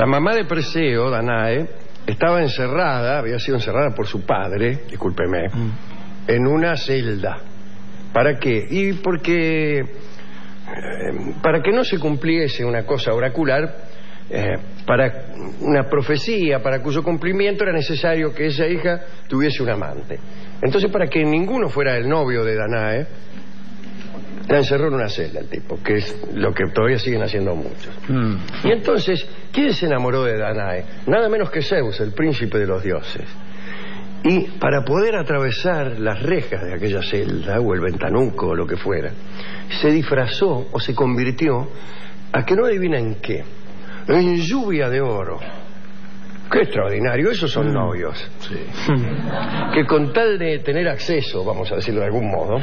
La mamá de Perseo, Danae, estaba encerrada, había sido encerrada por su padre, discúlpeme, en una celda. ¿Para qué? Y porque para que no se cumpliese una cosa oracular, para una profecía para cuyo cumplimiento era necesario que esa hija tuviese un amante. Entonces, para que ninguno fuera el novio de Danae, la encerró en una celda el tipo, que es lo que todavía siguen haciendo muchos. Y entonces, ¿quién se enamoró de Danae? Nada menos que Zeus, el príncipe de los dioses. Y para poder atravesar las rejas de aquella celda, o el ventanuco, o lo que fuera, se disfrazó o se convirtió, a que no adivina en qué, en lluvia de oro. Qué extraordinario, esos son novios. Sí. Que con tal de tener acceso, vamos a decirlo de algún modo,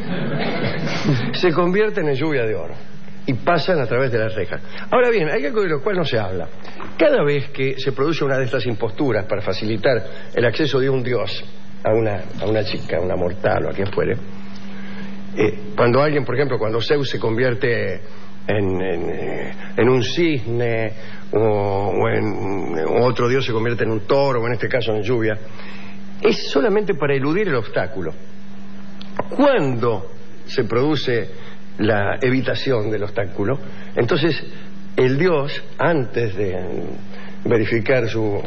se convierten en lluvia de oro y pasan a través de las rejas. Ahora bien, hay algo de lo cual no se habla. Cada vez que se produce una de estas imposturas para facilitar el acceso de un dios a una chica, a una mortal o a quien fuere, cuando alguien, por ejemplo, cuando Zeus se convierte en un cisne, o otro dios se convierte en un toro, o en este caso en lluvia, es solamente para eludir el obstáculo. Cuando se produce la evitación del obstáculo, entonces el dios, antes de verificar su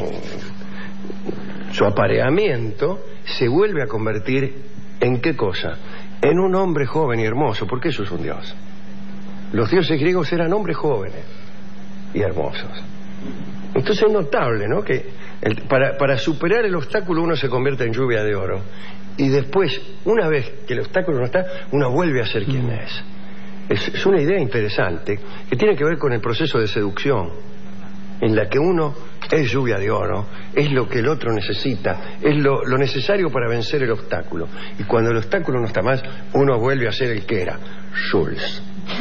apareamiento, se vuelve a convertir ¿en qué cosa? En un hombre joven y hermoso, porque eso es un dios. Los dioses griegos eran hombres jóvenes y hermosos. Entonces es notable, ¿no?, que para superar el obstáculo uno se convierte en lluvia de oro, y después, una vez que el obstáculo no está, uno vuelve a ser quien es. Es una idea interesante que tiene que ver con el proceso de seducción, en la que uno es lluvia de oro, es lo que el otro necesita, es lo necesario para vencer el obstáculo. Y cuando el obstáculo no está más, uno vuelve a ser el que era, Schultz.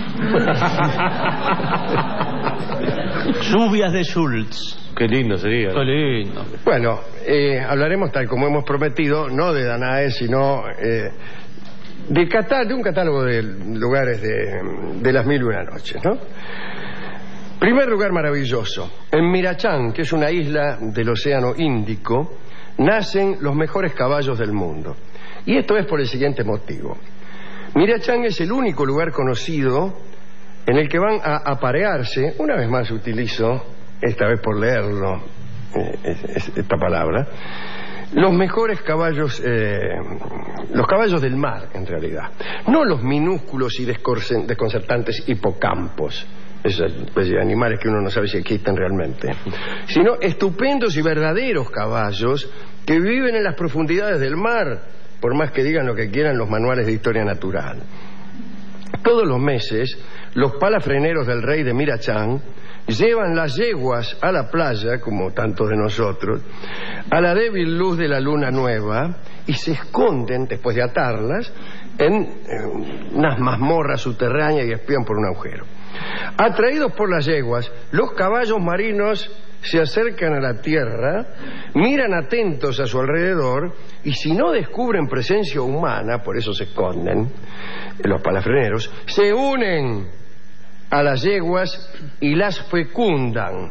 Lluvias de Schultz. Qué lindo sería. Qué lindo. Bueno, hablaremos, tal como hemos prometido, no de Danae, sino de un catálogo de lugares de las 1001 noches, ¿no? Primer lugar maravilloso. En Mirachán, que es una isla del Océano Índico, nacen los mejores caballos del mundo. Y esto es por el siguiente motivo. Mirachán es el único lugar conocido en el que van a aparearse, una vez más utilizo, esta vez por leerlo, esta palabra, los mejores caballos, los caballos del mar, en realidad. No los minúsculos y desconcertantes hipocampos, esas especies de animales que uno no sabe si existen realmente, sino estupendos y verdaderos caballos que viven en las profundidades del mar, por más que digan lo que quieran los manuales de historia natural. Todos los meses, los palafreneros del rey de Mirachán llevan las yeguas a la playa, como tantos de nosotros, a la débil luz de la luna nueva, y se esconden, después de atarlas, en unas mazmorras subterráneas y espían por un agujero. Atraídos por las yeguas, los caballos marinos se acercan a la tierra, miran atentos a su alrededor, y si no descubren presencia humana, por eso se esconden, los palafreneros, se unen a las yeguas y las fecundan.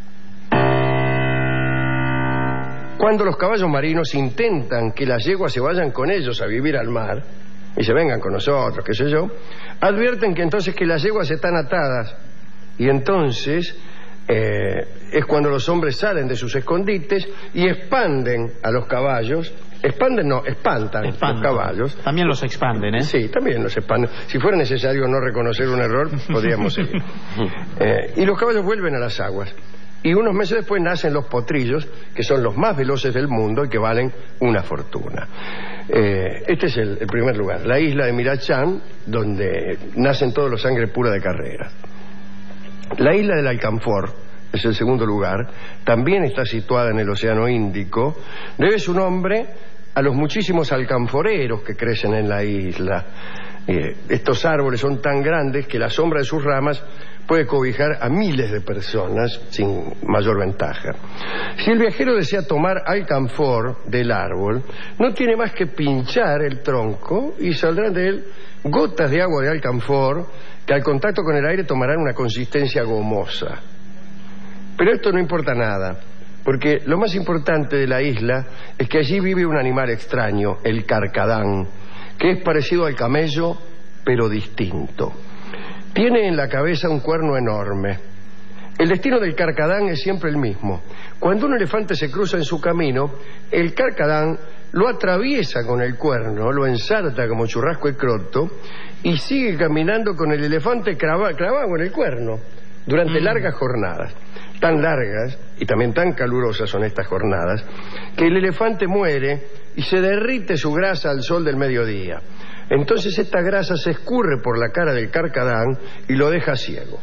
Cuando los caballos marinos intentan que las yeguas se vayan con ellos a vivir al mar, y se vengan con nosotros, qué sé yo, advierten que entonces que las yeguas están atadas, y entonces es cuando los hombres salen de sus escondites y expanden a los caballos. Espantan los caballos. También los expanden, ¿eh? Sí, también los expanden. Si fuera necesario no reconocer un error, podríamos seguir. Y los caballos vuelven a las aguas. Y unos meses después nacen los potrillos, que son los más veloces del mundo y que valen una fortuna. Este es el primer lugar, la isla de Mirachán, donde nacen todos los sangre pura de carreras. La isla del Alcanfor es el segundo lugar, también está situada en el Océano Índico, debe su nombre a los muchísimos alcanforeros que crecen en la isla. Estos árboles son tan grandes que la sombra de sus ramas puede cobijar a miles de personas sin mayor ventaja. Si el viajero desea tomar alcanfor del árbol, no tiene más que pinchar el tronco y saldrán de él gotas de agua de alcanfor que al contacto con el aire tomarán una consistencia gomosa. Pero esto no importa nada, porque lo más importante de la isla es que allí vive un animal extraño, el carcadán, que es parecido al camello, pero distinto. Tiene en la cabeza un cuerno enorme. El destino del carcadán es siempre el mismo. Cuando un elefante se cruza en su camino, el carcadán lo atraviesa con el cuerno, lo ensarta como churrasco de croto y sigue caminando con el elefante clavado en el cuerno durante largas jornadas. Tan largas y también tan calurosas son estas jornadas que el elefante muere y se derrite su grasa al sol del mediodía. Entonces esta grasa se escurre por la cara del carcadán y lo deja ciego.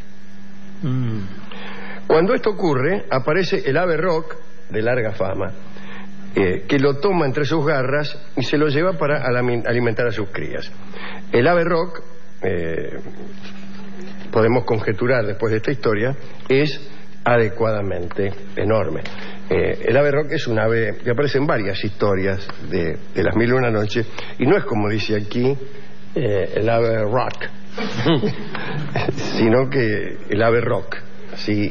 Cuando esto ocurre, aparece el ave roc, de larga fama, que lo toma entre sus garras y se lo lleva para alimentar a sus crías. El ave roc, podemos conjeturar después de esta historia, es adecuadamente enorme. El ave roc es un ave que aparece en varias historias de las Mil y una noches, y no es como dice aquí el ave rock, sino que el ave roc, así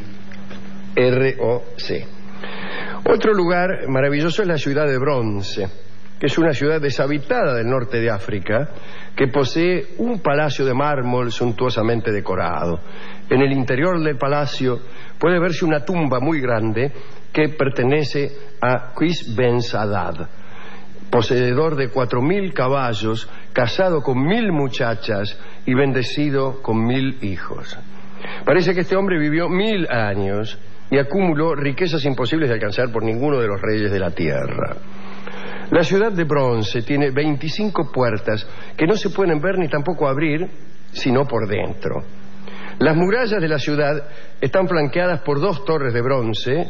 R-O-C. Otro lugar maravilloso es la ciudad de Bronce, que es una ciudad deshabitada del norte de África, que posee un palacio de mármol suntuosamente decorado. En el interior del palacio puede verse una tumba muy grande que pertenece a Qis Ben Sadat, poseedor de 4.000 caballos, casado con 1.000 muchachas y bendecido con 1.000 hijos. Parece que este hombre vivió 1.000 años y acumuló riquezas imposibles de alcanzar por ninguno de los reyes de la tierra. La ciudad de Bronce tiene 25 puertas que no se pueden ver ni tampoco abrir, sino por dentro. Las murallas de la ciudad están flanqueadas por 2 torres de bronce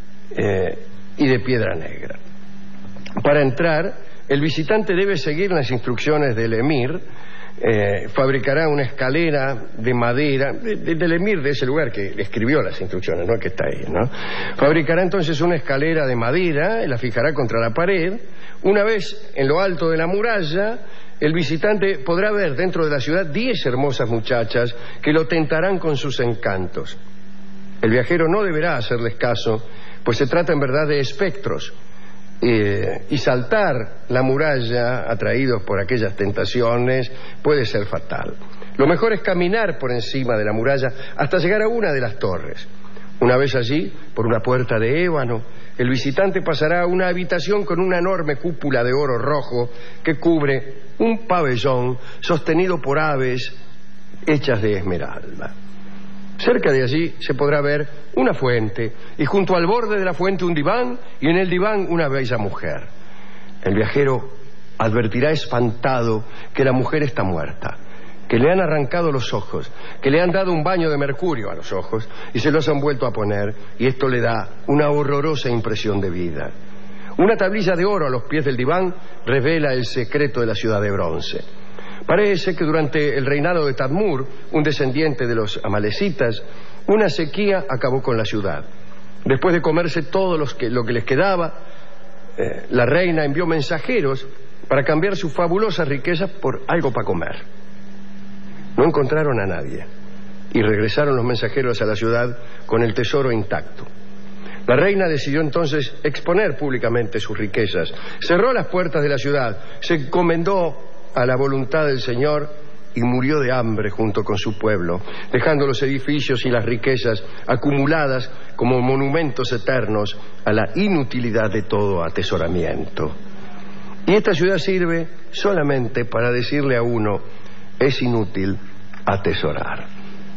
y de piedra negra. Para entrar, el visitante debe seguir las instrucciones del emir. Fabricará una escalera de madera del emir de ese lugar que escribió las instrucciones, no el que está ahí, ¿no? Fabricará entonces una escalera de madera, la fijará contra la pared. Una vez en lo alto de la muralla, el visitante podrá ver dentro de la ciudad 10 hermosas muchachas que lo tentarán con sus encantos. El viajero no deberá hacerles caso, pues se trata en verdad de espectros, y saltar la muralla atraídos por aquellas tentaciones puede ser fatal. Lo mejor es caminar por encima de la muralla hasta llegar a una de las torres. Una vez allí, por una puerta de ébano, el visitante pasará a una habitación con una enorme cúpula de oro rojo que cubre un pabellón sostenido por aves hechas de esmeralda. Cerca de allí se podrá ver una fuente y junto al borde de la fuente un diván y en el diván una bella mujer. El viajero advertirá espantado que la mujer está muerta, que le han arrancado los ojos, que le han dado un baño de mercurio a los ojos y se los han vuelto a poner, y esto le da una horrorosa impresión de vida. Una tablilla de oro a los pies del diván revela el secreto de la ciudad de Bronce. Parece que durante el reinado de Tadmur, un descendiente de los amalecitas, una sequía acabó con la ciudad. Después de comerse todo lo que les quedaba, la reina envió mensajeros para cambiar sus fabulosas riquezas por algo para comer. No encontraron a nadie y regresaron los mensajeros a la ciudad con el tesoro intacto. La reina decidió entonces exponer públicamente sus riquezas. Cerró las puertas de la ciudad, se encomendó a la voluntad del Señor y murió de hambre junto con su pueblo, dejando los edificios y las riquezas acumuladas como monumentos eternos a la inutilidad de todo atesoramiento. Y esta ciudad sirve solamente para decirle a uno: es inútil atesorar.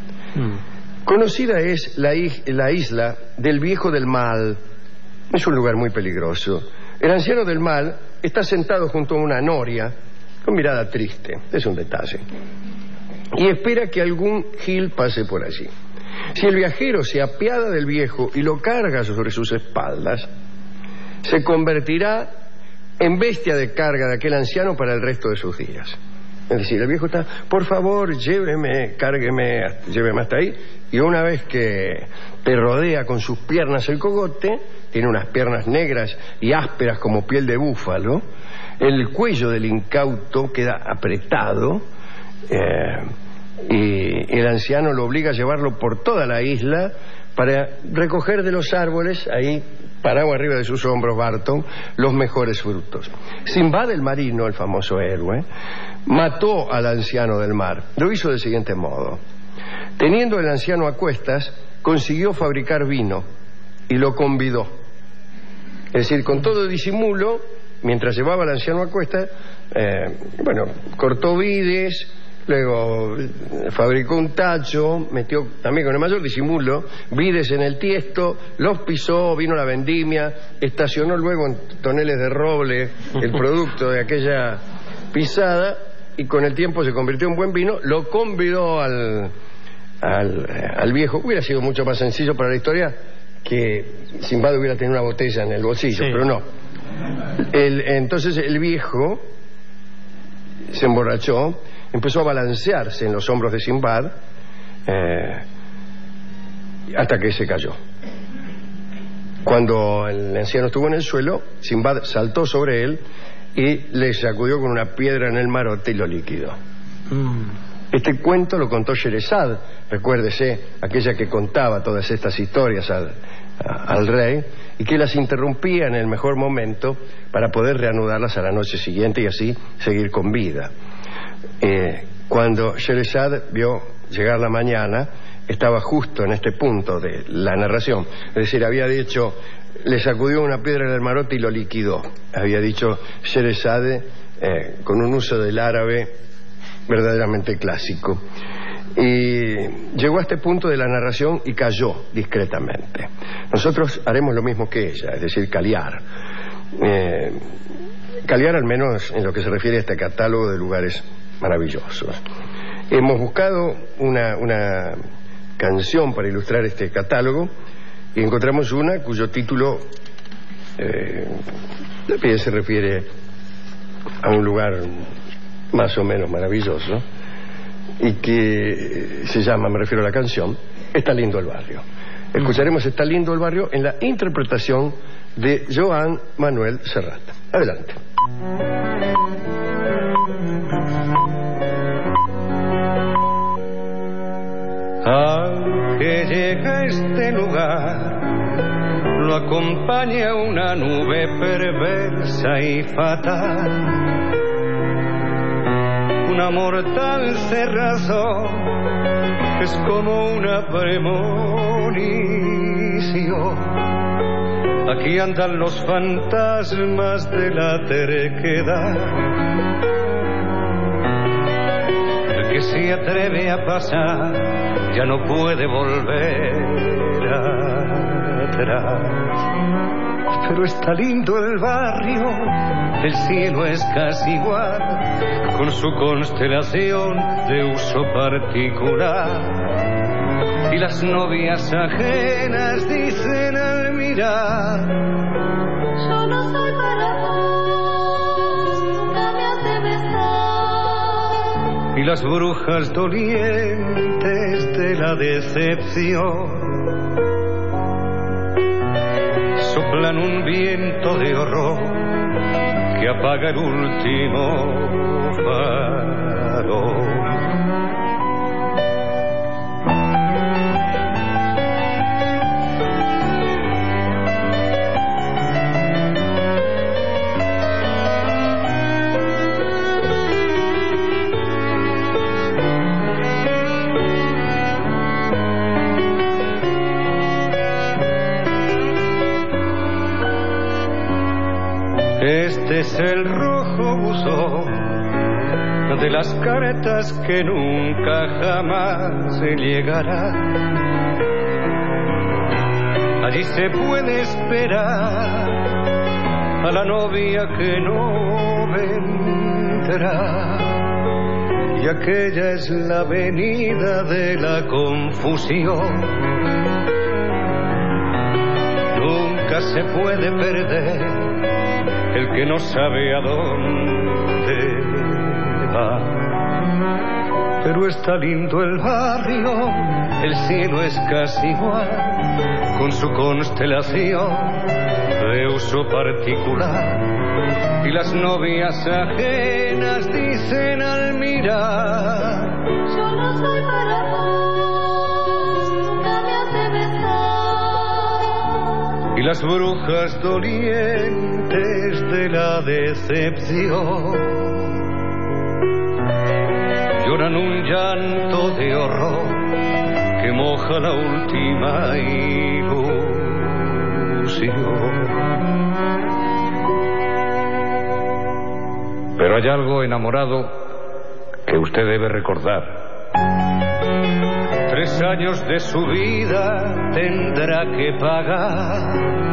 Conocida es la isla del Viejo del Mal. Es un lugar muy peligroso. El anciano del mal está sentado junto a una noria con mirada triste, es un detalle, y espera que algún gil pase por allí. Si el viajero se apiada del viejo y lo carga sobre sus espaldas, se convertirá en bestia de carga de aquel anciano para el resto de sus días. Es decir, el viejo está: por favor, lléveme, cárgueme, lléveme hasta ahí, y una vez que te rodea con sus piernas el cogote, tiene unas piernas negras y ásperas como piel de búfalo, el cuello del incauto queda apretado, y el anciano lo obliga a llevarlo por toda la isla para recoger de los árboles, ahí parado arriba de sus hombros Barton, los mejores frutos. Sinbad el marino, el famoso héroe, mató al anciano del mar. Lo hizo del siguiente modo: teniendo el anciano a cuestas, consiguió fabricar vino y lo convidó. Es decir, con todo disimulo, mientras llevaba al anciano a cuestas, cortó vides, luego fabricó un tacho, metió también con el mayor disimulo vides en el tiesto, los pisó, vino la vendimia, estacionó luego en toneles de roble el producto de aquella pisada, y con el tiempo se convirtió en buen vino. Lo convidó al viejo. Hubiera sido mucho más sencillo para la historia que Sinbad hubiera tenido una botella en el bolsillo, pero no. Entonces el viejo se emborrachó, empezó a balancearse en los hombros de Sinbad hasta que se cayó. Cuando el anciano estuvo en el suelo, Sinbad saltó sobre él y le sacudió con una piedra en el marote y lo liquidó. Este cuento lo contó Sherezad, recuérdese, aquella que contaba todas estas historias al rey, y que las interrumpía en el mejor momento para poder reanudarlas a la noche siguiente y así seguir con vida. Cuando Sherezad vio llegar la mañana, estaba justo en este punto de la narración. Es decir, había dicho, le sacudió una piedra en el marote y lo liquidó. Había dicho Sherezad con un uso del árabe verdaderamente clásico. Y llegó a este punto de la narración y cayó discretamente. Nosotros haremos lo mismo que ella, es decir, caliar. Caliar al menos en lo que se refiere a este catálogo de lugares maravillosos. Hemos buscado una canción para ilustrar este catálogo y encontramos una cuyo título también se refiere a un lugar más o menos maravilloso y que se llama, me refiero a la canción, Está lindo el barrio. Escucharemos Está lindo el barrio en la interpretación de Joan Manuel Serrat. Adelante. Al que llega a este lugar lo acompaña una nube perversa y fatal, una mortal cerrazón, es como una premonición. Aquí andan los fantasmas de la terquedad. El que se atreve a pasar ya no puede volver atrás. Pero está lindo el barrio, el cielo es casi igual, con su constelación de uso particular. Y las novias ajenas dicen al mirar: yo no soy para vos, nunca me has de besar. Y las brujas dolientes de la decepción soplan un viento de horror que apaga el último farol. Este es el rojo buzón de las cartas que nunca jamás se llegará. Allí se puede esperar a la novia que no vendrá. Y aquella es la avenida de la confusión. Nunca se puede perder el que no sabe a dónde va. Pero está lindo el barrio, el cielo es casi igual, con su constelación de uso particular. Y las novias ajenas dicen al mirar: yo no soy para vos, nunca me has de besar. y las brujas dolientes de la decepción lloran un llanto de horror que moja la última ilusión. Pero hay algo, enamorado, que usted debe recordar. 3 años de su vida tendrá que pagar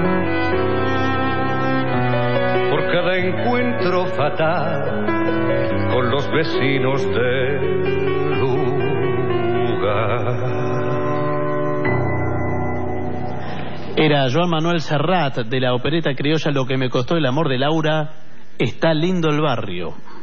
por cada encuentro fatal con los vecinos del lugar. Era Joan Manuel Serrat de la opereta criolla Lo que me costó el amor de Laura. Está lindo el barrio.